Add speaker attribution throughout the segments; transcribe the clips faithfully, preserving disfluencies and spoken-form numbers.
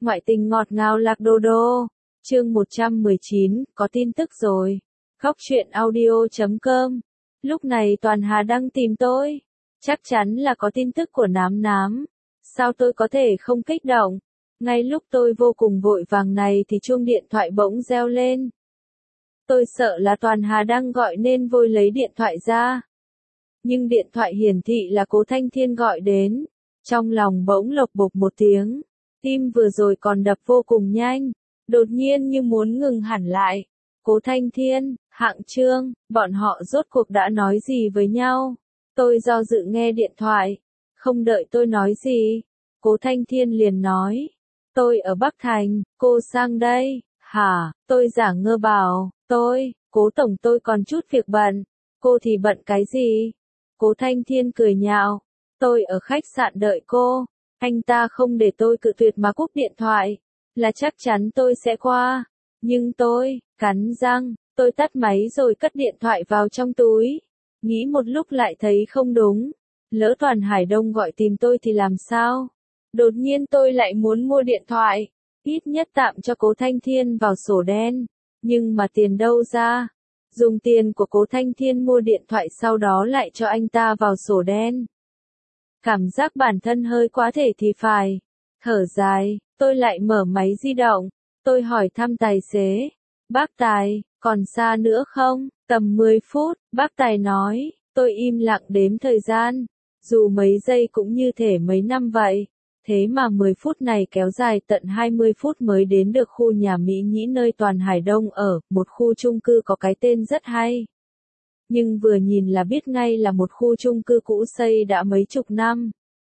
Speaker 1: Ngoại tình ngọt ngào lạc đô đô. Chương một trăm mười chín, có tin tức rồi. Góc truyện audio chấm com. Lúc này Toàn Hà đang tìm tôi. Chắc chắn là có tin tức của Nám Nám. Sao tôi có thể không kích động? Ngay lúc tôi vô cùng vội vàng này thì chuông điện thoại bỗng reo lên. Tôi sợ là Toàn Hà đang gọi nên vội lấy điện thoại ra. Nhưng điện thoại hiển thị là Cố Thanh Thiên gọi đến. Trong lòng bỗng lộc bộc một tiếng. Tim vừa rồi còn đập vô cùng nhanh. Đột nhiên như muốn ngừng hẳn lại. Cố Thanh Thiên, Hạng Trương, bọn họ rốt cuộc đã nói gì với nhau? Tôi do dự nghe điện thoại. Không đợi tôi nói gì. Cố Thanh Thiên liền nói. Tôi ở Bắc Thành, cô sang đây. Hả, tôi giả ngơ bảo. Tôi, Cố Tổng tôi còn chút việc bận. Cô thì bận cái gì? Cố Thanh Thiên cười nhạo. Tôi ở khách sạn đợi cô. Anh ta không để tôi cự tuyệt mà cúp điện thoại. Là chắc chắn tôi sẽ qua. Nhưng tôi, cắn răng, tôi tắt máy rồi cất điện thoại vào trong túi. Nghĩ một lúc lại thấy không đúng. Lỡ Toàn Hải Đông gọi tìm tôi thì làm sao? Đột nhiên tôi lại muốn mua điện thoại. Ít nhất tạm cho Cố Thanh Thiên vào sổ đen. Nhưng mà tiền đâu ra? Dùng tiền của Cố Thanh Thiên mua điện thoại sau đó lại cho anh ta vào sổ đen. Cảm giác bản thân hơi quá thể thì phải. Thở dài, tôi lại mở máy di động. Tôi hỏi thăm tài xế. Bác Tài, còn xa nữa không? Tầm mười phút, bác Tài nói. Tôi im lặng đếm thời gian. Dù mấy giây cũng như thể mấy năm vậy. Thế mà mười phút này kéo dài tận hai mươi phút mới đến được khu nhà Mỹ Nhĩ nơi Toàn Hải Đông ở, một khu chung cư có cái tên rất hay. Nhưng vừa nhìn là biết ngay là một khu chung cư cũ xây đã mấy chục năm.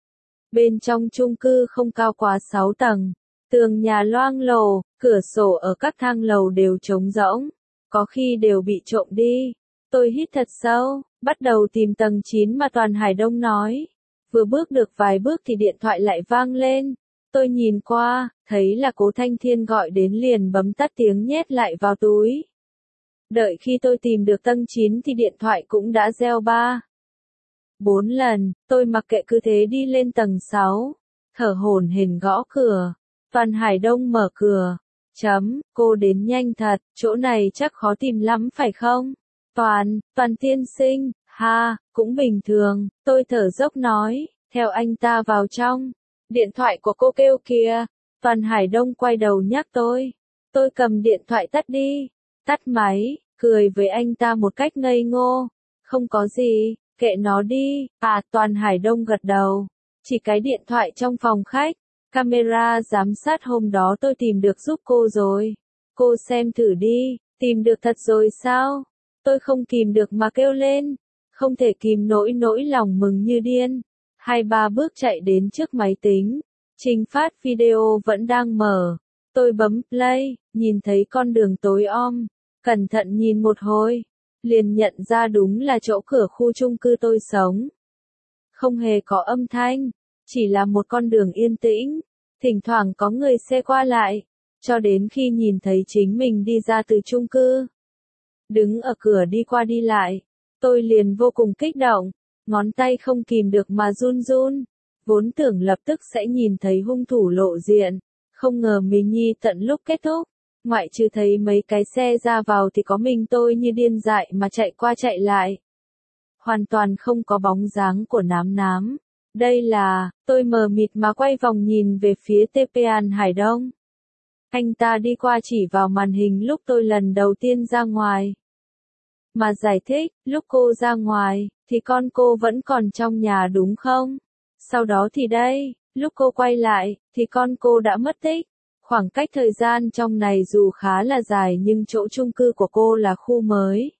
Speaker 1: Bên trong chung cư không cao quá sáu tầng, tường nhà loang lổ, cửa sổ ở các thang lầu đều trống rỗng, có khi đều bị trộm đi. Tôi hít thật sâu, bắt đầu tìm tầng chín mà Toàn Hải Đông nói. Vừa bước được vài bước thì điện thoại lại vang lên. Tôi nhìn qua, thấy là Cố Thanh Thiên gọi đến liền bấm tắt tiếng nhét lại vào túi. Đợi khi tôi tìm được tầng chín thì điện thoại cũng đã reo ba. Bốn lần, tôi mặc kệ cứ thế đi lên tầng sáu. Thở hổn hển gõ cửa. Toàn Hải Đông mở cửa. Chấm, cô đến nhanh thật, chỗ này chắc khó tìm lắm phải không? Toàn, Toàn tiên sinh, ha, cũng bình thường, tôi thở dốc nói, theo anh ta vào trong. Điện thoại của cô kêu kìa. Toàn Hải Đông quay đầu nhắc tôi. Tôi cầm điện thoại tắt đi. Tắt máy, cười với anh ta một cách ngây ngô. Không có gì, kệ nó đi. À, Toàn Hải Đông gật đầu. Chỉ cái điện thoại trong phòng khách. Camera giám sát hôm đó tôi tìm được giúp cô rồi. Cô xem thử đi, tìm được thật rồi sao? Tôi không kìm được mà kêu lên. Không thể kìm nổi nỗi lòng mừng như điên. Hai ba bước chạy đến trước máy tính. Trình phát video vẫn đang mở. Tôi bấm play, nhìn thấy con đường tối om. Cẩn thận nhìn một hồi. Liền nhận ra đúng là chỗ cửa khu chung cư tôi sống. Không hề có âm thanh. Chỉ là một con đường yên tĩnh. Thỉnh thoảng có người xe qua lại. Cho đến khi nhìn thấy chính mình đi ra từ chung cư. Đứng ở cửa đi qua đi lại. Tôi liền vô cùng kích động. Ngón tay không kìm được mà run run. Vốn tưởng lập tức sẽ nhìn thấy hung thủ lộ diện. Không ngờ mình nhi tận lúc kết thúc. Ngoại trừ thấy mấy cái xe ra vào thì có mình tôi như điên dại mà chạy qua chạy lại. Hoàn toàn không có bóng dáng của Nám Nám. Đây là, tôi mờ mịt mà quay vòng nhìn về phía Tepean Hải Đông. Anh ta đi qua chỉ vào màn hình lúc tôi lần đầu tiên ra ngoài. Mà giải thích, lúc cô ra ngoài, thì con cô vẫn còn trong nhà đúng không? Sau đó thì đây, lúc cô quay lại, thì con cô đã mất tích. Khoảng cách thời gian trong này dù khá là dài nhưng chỗ chung cư của cô là khu mới.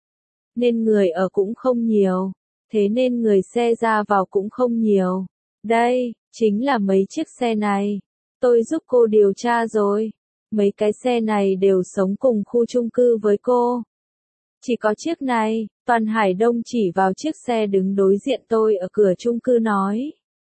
Speaker 1: Nên người ở cũng không nhiều. Thế nên người xe ra vào cũng không nhiều. Đây, chính là mấy chiếc xe này. Tôi giúp cô điều tra rồi. Mấy cái xe này đều sống cùng khu chung cư với cô. Chỉ có chiếc này, Toàn Hải Đông chỉ vào chiếc xe đứng đối diện tôi ở cửa chung cư nói.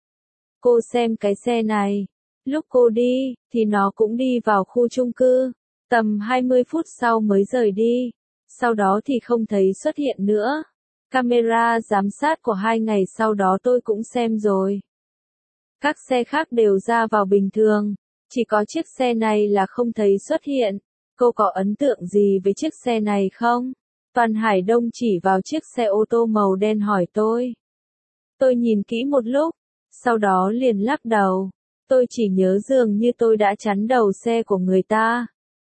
Speaker 1: Cô xem cái xe này. Lúc cô đi, thì nó cũng đi vào khu chung cư. Tầm hai mươi phút sau mới rời đi. Sau đó thì không thấy xuất hiện nữa. Camera giám sát của hai ngày sau đó tôi cũng xem rồi. Các xe khác đều ra vào bình thường. Chỉ có chiếc xe này là không thấy xuất hiện. Cô có ấn tượng gì với chiếc xe này không? Toàn Hải Đông chỉ vào chiếc xe ô tô màu đen hỏi tôi. Tôi nhìn kỹ một lúc, sau đó liền lắc đầu. Tôi chỉ nhớ dường như tôi đã chắn đầu xe của người ta.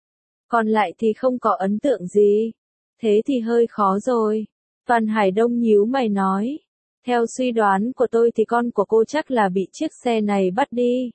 Speaker 1: Còn lại thì không có ấn tượng gì. Thế thì hơi khó rồi. Toàn Hải Đông nhíu mày nói. Theo suy đoán của tôi thì con của cô chắc là bị chiếc xe này bắt đi.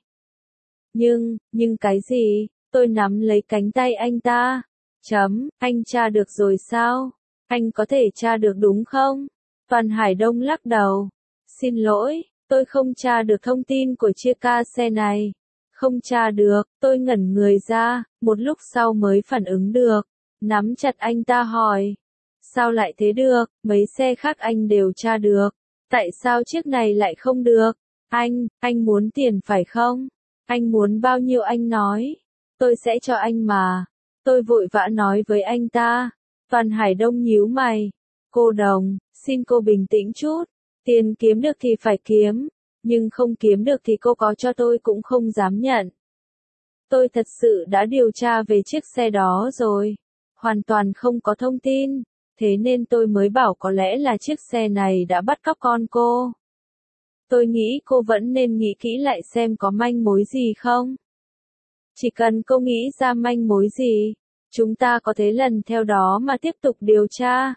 Speaker 1: Nhưng, nhưng cái gì? Tôi nắm lấy cánh tay anh ta. Chấm, anh tra được rồi sao? Anh có thể tra được đúng không? Toàn Hải Đông lắc đầu. Xin lỗi, tôi không tra được thông tin của chiếc ca xe này. Không tra được, tôi ngẩn người ra, một lúc sau mới phản ứng được. Nắm chặt anh ta hỏi. Sao lại thế được, mấy xe khác anh đều tra được. Tại sao chiếc này lại không được? Anh, anh muốn tiền phải không? Anh muốn bao nhiêu anh nói? Tôi sẽ cho anh mà. Tôi vội vã nói với anh ta. Toàn Hải Đông nhíu mày. Cô Đồng, xin cô bình tĩnh chút. Tiền kiếm được thì phải kiếm. Nhưng không kiếm được thì cô có cho tôi cũng không dám nhận. Tôi thật sự đã điều tra về chiếc xe đó rồi. Hoàn toàn không có thông tin. Thế nên tôi mới bảo có lẽ là chiếc xe này đã bắt cóc con cô. Tôi nghĩ cô vẫn nên nghĩ kỹ lại xem có manh mối gì không. Chỉ cần cô nghĩ ra manh mối gì, chúng ta có thể lần theo đó mà tiếp tục điều tra.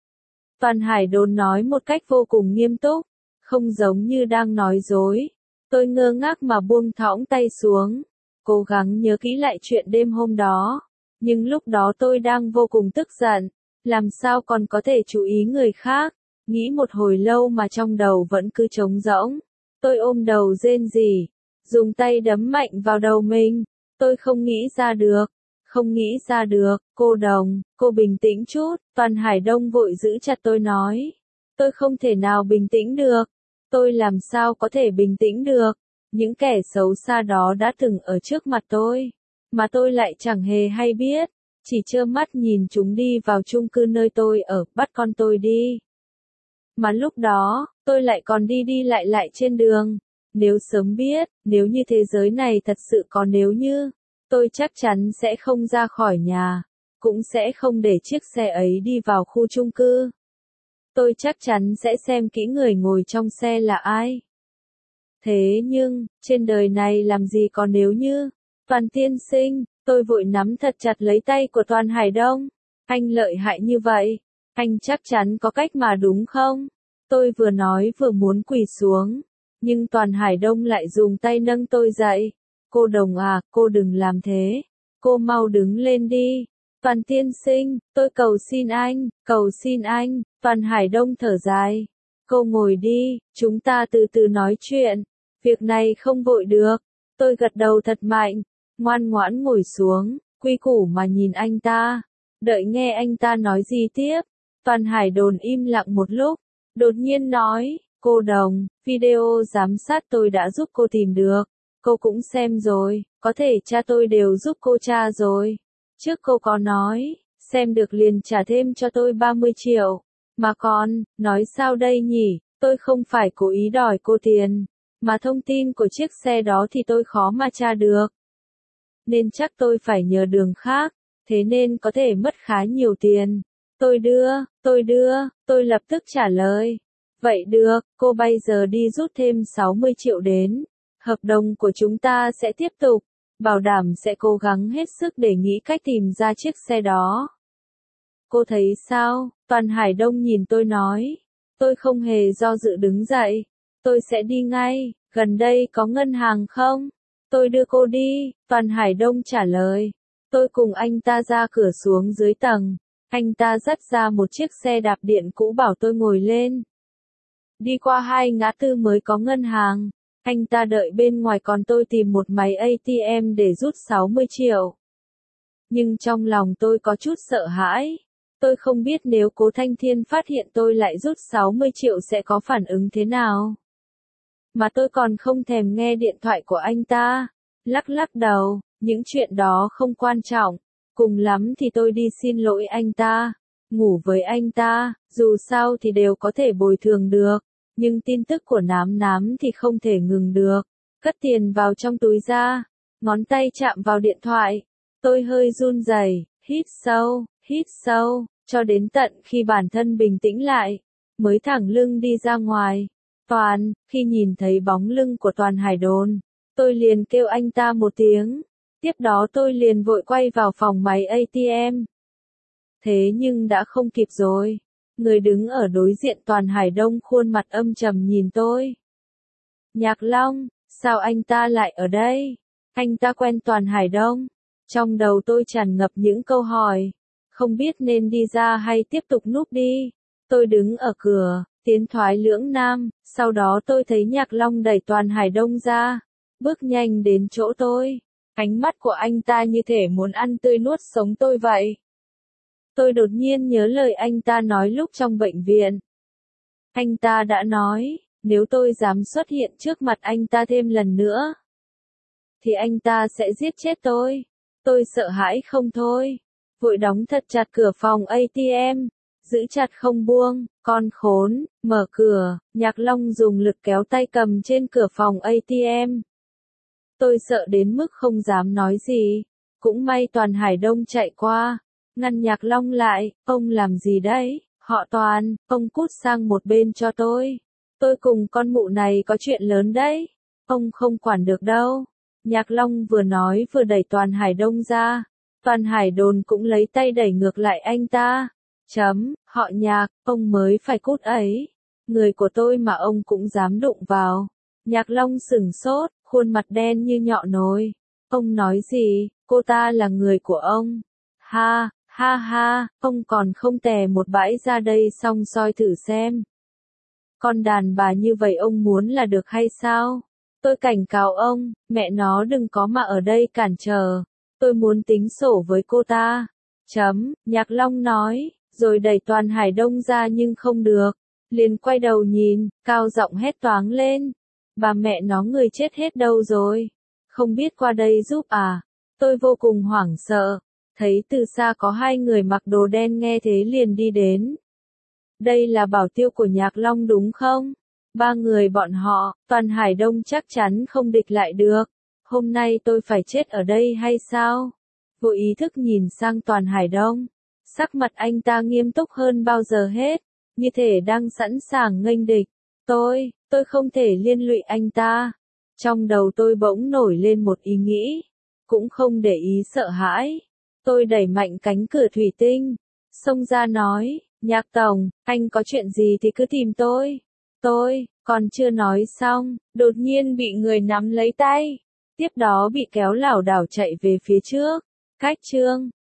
Speaker 1: Toàn Hải Đồn nói một cách vô cùng nghiêm túc, không giống như đang nói dối. Tôi ngơ ngác mà buông thõng tay xuống, cố gắng nhớ kỹ lại chuyện đêm hôm đó. Nhưng lúc đó tôi đang vô cùng tức giận, làm sao còn có thể chú ý người khác. Nghĩ một hồi lâu mà trong đầu vẫn cứ trống rỗng. Tôi ôm đầu rên rỉ, dùng tay đấm mạnh vào đầu mình. Tôi không nghĩ ra được, không nghĩ ra được. Cô Đồng, cô bình tĩnh chút. Toàn Hải Đông vội giữ chặt tôi nói. Tôi không thể nào bình tĩnh được. Tôi làm sao có thể bình tĩnh được. Những kẻ xấu xa đó đã từng ở trước mặt tôi, mà tôi lại chẳng hề hay biết. Chỉ trơ mắt nhìn chúng đi vào chung cư nơi tôi ở, bắt con tôi đi. Mà lúc đó, tôi lại còn đi đi lại lại trên đường. Nếu sớm biết, nếu như thế giới này thật sự có nếu như, tôi chắc chắn sẽ không ra khỏi nhà, cũng sẽ không để chiếc xe ấy đi vào khu chung cư. Tôi chắc chắn sẽ xem kỹ người ngồi trong xe là ai. Thế nhưng, trên đời này làm gì có nếu như? Toàn tiên sinh, tôi vội nắm thật chặt lấy tay của Toàn Hải Đông. Anh lợi hại như vậy, anh chắc chắn có cách mà đúng không? Tôi vừa nói vừa muốn quỳ xuống, nhưng Toàn Hải Đông lại dùng tay nâng tôi dậy. Cô Đồng à, cô đừng làm thế. Cô mau đứng lên đi. Toàn tiên sinh, tôi cầu xin anh, cầu xin anh. Toàn Hải Đông thở dài. Cô ngồi đi, chúng ta từ từ nói chuyện. Việc này không vội được. Tôi gật đầu thật mạnh, ngoan ngoãn ngồi xuống, quy củ mà nhìn anh ta. Đợi nghe anh ta nói gì tiếp. Toàn Hải Đồn im lặng một lúc, đột nhiên nói, cô Đồng, video giám sát tôi đã giúp cô tìm được. Cô cũng xem rồi, có thể cha tôi đều giúp cô tra rồi. Trước cô có nói, xem được liền trả thêm cho tôi ba mươi triệu. Mà còn, nói sao đây nhỉ, tôi không phải cố ý đòi cô tiền, mà thông tin của chiếc xe đó thì tôi khó mà tra được. Nên chắc tôi phải nhờ đường khác, thế nên có thể mất khá nhiều tiền. Tôi đưa, tôi đưa, tôi lập tức trả lời. Vậy được, cô bây giờ đi rút thêm sáu mươi triệu đến. Hợp đồng của chúng ta sẽ tiếp tục, bảo đảm sẽ cố gắng hết sức để nghĩ cách tìm ra chiếc xe đó. Cô thấy sao? Toàn Hải Đông nhìn tôi nói. Tôi không hề do dự đứng dậy. Tôi sẽ đi ngay, gần đây có ngân hàng không? Tôi đưa cô đi, Toàn Hải Đông trả lời. Tôi cùng anh ta ra cửa xuống dưới tầng. Anh ta dắt ra một chiếc xe đạp điện cũ bảo tôi ngồi lên. Đi qua hai ngã tư mới có ngân hàng. Anh ta đợi bên ngoài còn tôi tìm một máy a tê em để rút sáu mươi triệu. Nhưng trong lòng tôi có chút sợ hãi. Tôi không biết nếu Cố Thanh Thiên phát hiện tôi lại rút sáu mươi triệu sẽ có phản ứng thế nào. Mà tôi còn không thèm nghe điện thoại của anh ta. Lắc lắc đầu, những chuyện đó không quan trọng. Cùng lắm thì tôi đi xin lỗi anh ta, ngủ với anh ta, dù sao thì đều có thể bồi thường được. Nhưng tin tức của Nám Nám thì không thể ngừng được. Cất tiền vào trong túi ra. Ngón tay chạm vào điện thoại. Tôi hơi run rẩy, hít sâu, hít sâu, cho đến tận khi bản thân bình tĩnh lại, mới thẳng lưng đi ra ngoài. Toàn, khi nhìn thấy bóng lưng của Toàn Hải Đồn, tôi liền kêu anh ta một tiếng. Tiếp đó tôi liền vội quay vào phòng máy a tê em. Thế nhưng đã không kịp rồi. Người đứng ở đối diện Toàn Hải Đông khuôn mặt âm trầm nhìn tôi. Nhạc Long, sao anh ta lại ở đây? Anh ta quen Toàn Hải Đông. Trong đầu tôi tràn ngập những câu hỏi. Không biết nên đi ra hay tiếp tục núp đi. Tôi đứng ở cửa, tiến thoái lưỡng nan, sau đó tôi thấy Nhạc Long đẩy Toàn Hải Đông ra, bước nhanh đến chỗ tôi. Ánh mắt của anh ta như thể muốn ăn tươi nuốt sống tôi vậy. Tôi đột nhiên nhớ lời anh ta nói lúc trong bệnh viện. Anh ta đã nói, nếu tôi dám xuất hiện trước mặt anh ta thêm lần nữa, thì anh ta sẽ giết chết tôi. Tôi sợ hãi không thôi. Vội đóng thật chặt cửa phòng a tê em, giữ chặt không buông. Con khốn, mở cửa. Nhạc Long dùng lực kéo tay cầm trên cửa phòng a tê em. Tôi sợ đến mức không dám nói gì. Cũng may Toàn Hải Đông chạy qua, ngăn Nhạc Long lại. Ông làm gì đấy? Họ Toàn, ông cút sang một bên cho tôi. Tôi cùng con mụ này có chuyện lớn đấy. Ông không quản được đâu. Nhạc Long vừa nói vừa đẩy Toàn Hải Đông ra. Toàn Hải Đồn cũng lấy tay đẩy ngược lại anh ta. Chấm, họ Nhạc, ông mới phải cút ấy. Người của tôi mà ông cũng dám đụng vào. Nhạc Long sửng sốt, khuôn mặt đen như nhọ nồi. Ông nói gì? Cô ta là người của ông. Ha, ha ha, ông còn không tè một bãi ra đây xong soi thử xem. Con đàn bà như vậy ông muốn là được hay sao? Tôi cảnh cáo ông, mẹ nó đừng có mà ở đây cản trở. Tôi muốn tính sổ với cô ta. Chấm, Nhạc Long nói, rồi đẩy Toàn Hải Đông ra nhưng không được. Liền quay đầu nhìn, cao giọng hét toáng lên. Bà mẹ nó người chết hết đâu rồi? Không biết qua đây giúp à? Tôi vô cùng hoảng sợ. Thấy từ xa có hai người mặc đồ đen nghe thế liền đi đến. Đây là bảo tiêu của Nhạc Long đúng không? Ba người bọn họ, Toàn Hải Đông chắc chắn không địch lại được. Hôm nay tôi phải chết ở đây hay sao? Vô ý thức nhìn sang Toàn Hải Đông. Sắc mặt anh ta nghiêm túc hơn bao giờ hết. Như thể đang sẵn sàng nghênh địch. Tôi, tôi không thể liên lụy anh ta. Trong đầu tôi bỗng nổi lên một ý nghĩ. Cũng không để ý sợ hãi. Tôi đẩy mạnh cánh cửa thủy tinh. Xông ra nói, Nhạc Tổng, anh có chuyện gì thì cứ tìm tôi. Tôi, còn chưa nói xong, đột nhiên bị người nắm lấy tay. Tiếp đó bị kéo lảo đảo chạy về phía trước. Cách chương